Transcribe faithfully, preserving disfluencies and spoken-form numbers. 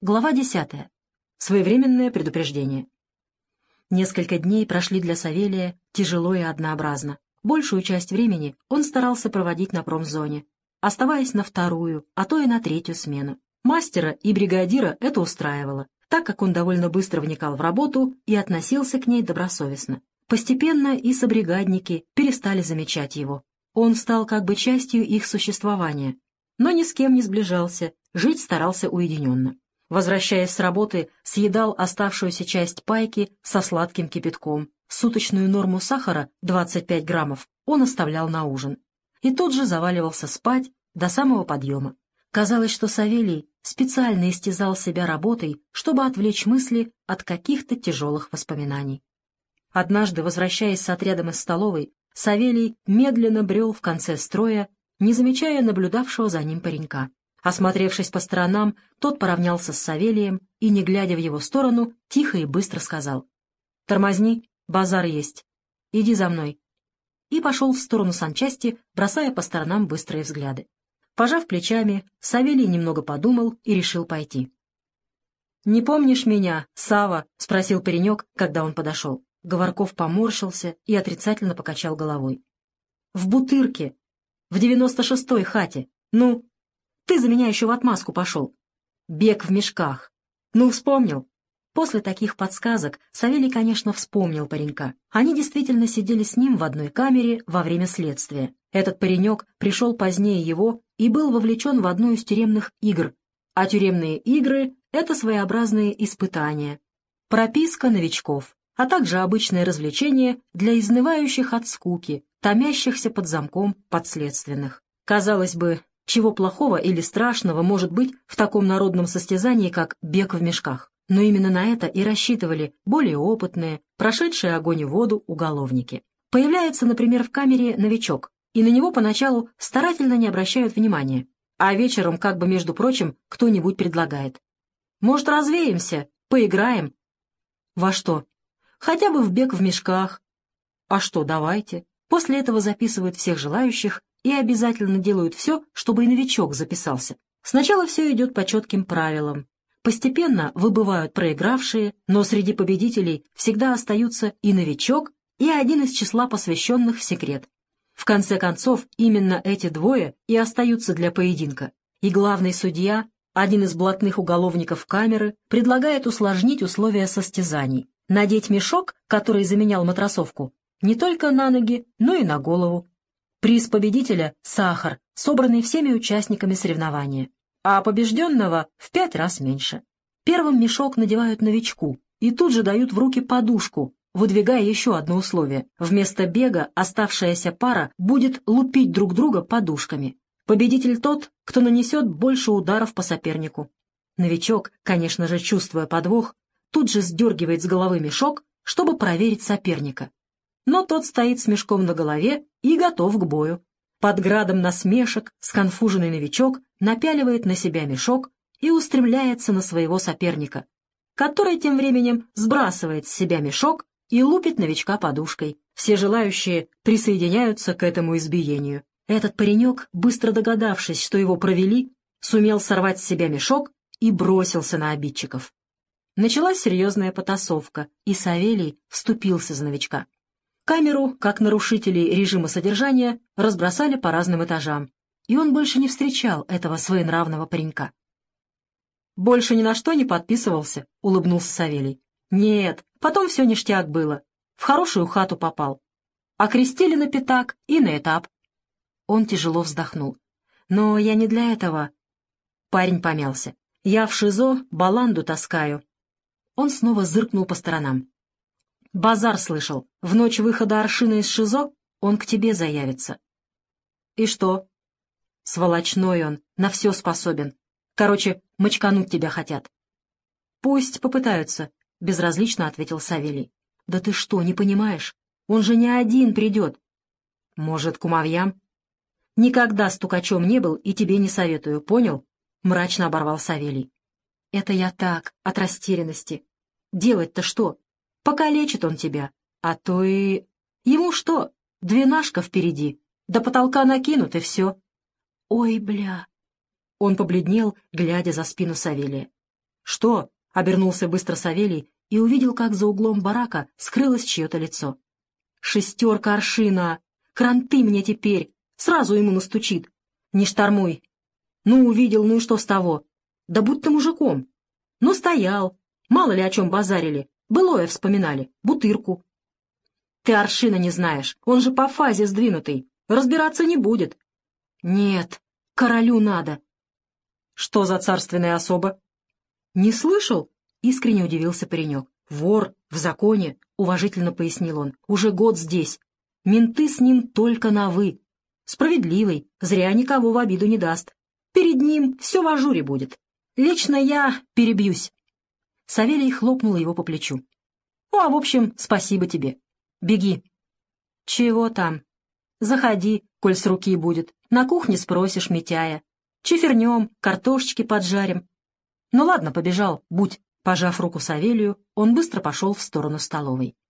Глава десятая. Своевременное предупреждение. Несколько дней прошли для Савелия тяжело и однообразно. Большую часть времени он старался проводить на промзоне, оставаясь на вторую, а то и на третью смену. Мастера и бригадира это устраивало, так как он довольно быстро вникал в работу и относился к ней добросовестно. Постепенно и собригадники перестали замечать его. Он стал как бы частью их существования, но ни с кем не сближался, жить старался уединенно. Возвращаясь с работы, съедал оставшуюся часть пайки со сладким кипятком. Суточную норму сахара, двадцать пять граммов, он оставлял на ужин. И тут же заваливался спать до самого подъема. Казалось, что Савелий специально истязал себя работой, чтобы отвлечь мысли от каких-то тяжелых воспоминаний. Однажды, возвращаясь с отрядом из столовой, Савелий медленно брел в конце строя, не замечая наблюдавшего за ним паренька. Осмотревшись по сторонам, тот поравнялся с Савелием и, не глядя в его сторону, тихо и быстро сказал: «Тормозни, базар есть. Иди за мной». И пошел в сторону санчасти, бросая по сторонам быстрые взгляды. Пожав плечами, Савелий немного подумал и решил пойти. «Не помнишь меня, Сава?» — спросил паренек, когда он подошел. Говорков поморщился и отрицательно покачал головой. «В Бутырке, в девяносто шестой хате. Ну, ты за меня еще в отмазку пошел. Бег в мешках. Ну, вспомнил?» После таких подсказок Савелий, конечно, вспомнил паренька. Они действительно сидели с ним в одной камере во время следствия. Этот паренек пришел позднее его и был вовлечен в одну из тюремных игр. А тюремные игры — это своеобразные испытания. Прописка новичков, а также обычное развлечение для изнывающих от скуки, томящихся под замком подследственных. Казалось бы, чего плохого или страшного может быть в таком народном состязании, как бег в мешках? Но именно на это и рассчитывали более опытные, прошедшие огонь и воду уголовники. Появляется, например, в камере новичок, и на него поначалу старательно не обращают внимания, а вечером, как бы между прочим, кто-нибудь предлагает: «Может, развеемся, поиграем?» «Во что?» «Хотя бы в бег в мешках». «А что, давайте». После этого записывают всех желающих и обязательно делают все, чтобы и новичок записался. Сначала все идет по четким правилам. Постепенно выбывают проигравшие, но среди победителей всегда остаются и новичок, и один из числа посвященных в секрет. В конце концов, именно эти двое и остаются для поединка. И главный судья, один из блатных уголовников камеры, предлагает усложнить условия состязаний. Надеть мешок, который заменял матросовку, не только на ноги, но и на голову. Приз победителя — сахар, собранный всеми участниками соревнования, а побежденного в пять раз меньше. Первым мешок надевают новичку и тут же дают в руки подушку, выдвигая еще одно условие. Вместо бега оставшаяся пара будет лупить друг друга подушками. Победитель тот, кто нанесет больше ударов по сопернику. Новичок, конечно же, чувствуя подвох, тут же сдергивает с головы мешок, чтобы проверить соперника. Но тот стоит с мешком на голове и готов к бою. Под градом насмешек сконфуженный новичок напяливает на себя мешок и устремляется на своего соперника, который тем временем сбрасывает с себя мешок и лупит новичка подушкой. Все желающие присоединяются к этому избиению. Этот паренек, быстро догадавшись, что его провели, сумел сорвать с себя мешок и бросился на обидчиков. Началась серьезная потасовка, и Савелий вступился за новичка. Камеру, как нарушителей режима содержания, разбросали по разным этажам, и он больше не встречал этого своенравного паренька. «Больше ни на что не подписывался», — улыбнулся Савелий. «Нет, потом все ништяк было. В хорошую хату попал. Окрестили на пятак и на этап». Он тяжело вздохнул. «Но я не для этого». Парень помялся. «Я в ШИЗО баланду таскаю». Он снова зыркнул по сторонам. «Базар слышал. В ночь выхода Аршина из ШИЗО он к тебе заявится». «И что?» «Сволочной он, на все способен. Короче, мочкануть тебя хотят». «Пусть попытаются», — безразлично ответил Савелий. «Да ты что, не понимаешь? Он же не один придет». «Может, кумовьям?» «Никогда стукачом не был и тебе не советую, понял?» — мрачно оборвал Савелий. «Это я так, от растерянности. Делать-то что? Покалечит он тебя, а то и... Ему что? Двенашка впереди, до потолка накинут, и все». «Ой, бля!» Он побледнел, глядя за спину Савелия. «Что?» — обернулся быстро Савелий и увидел, как за углом барака скрылось чье-то лицо. «Шестерка аршина! Кранты мне теперь! Сразу ему настучит! Не штормуй! Ну, увидел, ну и что с того? Да будь ты мужиком! Ну, стоял! Мало ли о чем базарили! Былое вспоминали! Бутырку!» «Ты аршина не знаешь! Он же по фазе сдвинутый! Разбираться не будет!» «Нет, королю надо!» «Что за царственная особа?» «Не слышал?» — искренне удивился паренек. «Вор, в законе», — уважительно пояснил он, — «уже год здесь. Менты с ним только на «вы». Справедливый, зря никого в обиду не даст. Перед ним все в ажуре будет. Лично я перебьюсь». Савелий хлопнул его по плечу. «Ну, а в общем, спасибо тебе. Беги». «Чего там?» «Заходи, коль с руки будет. На кухне спросишь Митяя. Чифернем, картошечки поджарим». «Ну ладно, побежал, будь». Пожав руку Савелию, он быстро пошел в сторону столовой.